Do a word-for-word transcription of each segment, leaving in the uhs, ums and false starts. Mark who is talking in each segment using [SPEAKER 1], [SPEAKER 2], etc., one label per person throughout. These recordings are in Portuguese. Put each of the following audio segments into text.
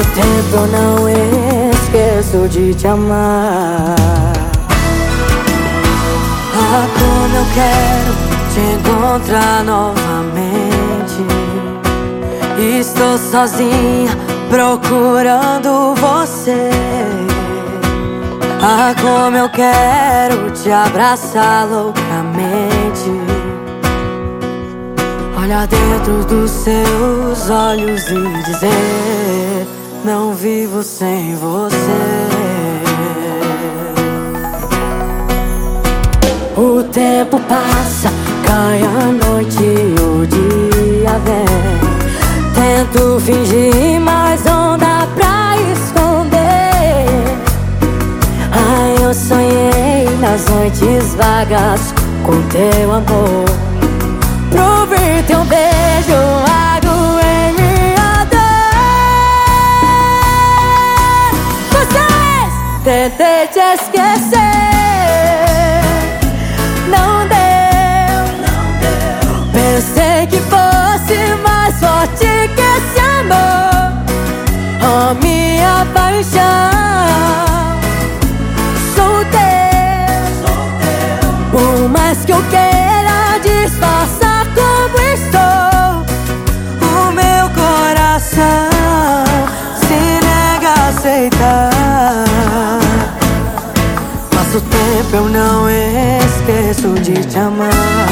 [SPEAKER 1] Passa o tempo, eu não esqueço de te amar. Ah, como eu quero te encontrar novamente. Estou sozinha procurando você. Ah, como eu quero te abraçar loucamente. Olhar dentro dos seus olhos e dizer: não vivo sem você. O tempo passa, cai a noite e o dia vem. Tento fingir, mas não dá pra esconder. Ai, eu sonhei nas noites vagas com teu amor. Pra ouvir teu beijo, água em minha dor. Vocês, tentei te esquecer, não deu, não deu. Pensei que fosse mais forte que esse amor, oh minha paixão. Sou teu, sou teu. Por mais que eu queira disfarçar como estou, o meu coração se nega a aceitar. Passa o tempo, eu não esqueço de te amar.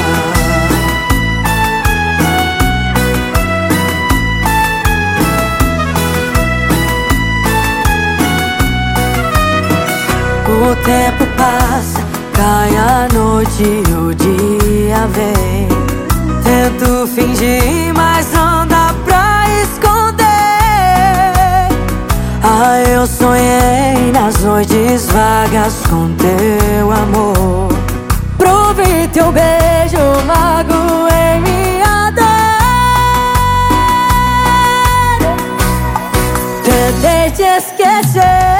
[SPEAKER 1] O tempo passa, cai a noite e o dia vem. Tento fingir, mas não dá pra esconder. Ah, eu sonhei nas noites vagas com teu amor. Pra ouvir teu beijo, mago em minha dor. Tentei te esquecer,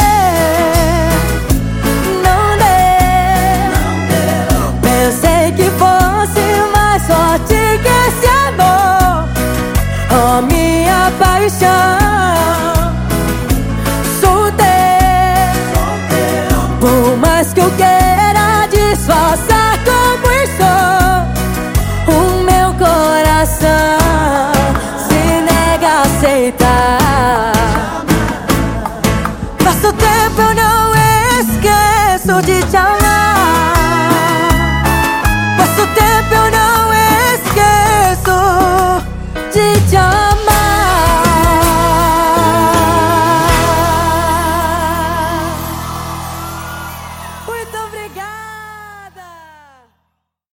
[SPEAKER 1] oh minha paixão. Sou teu, sou teu. Por mais que eu queira disfarçar como estou, o meu coração se nega a aceitar. Passa o tempo, eu não esqueço de te amar.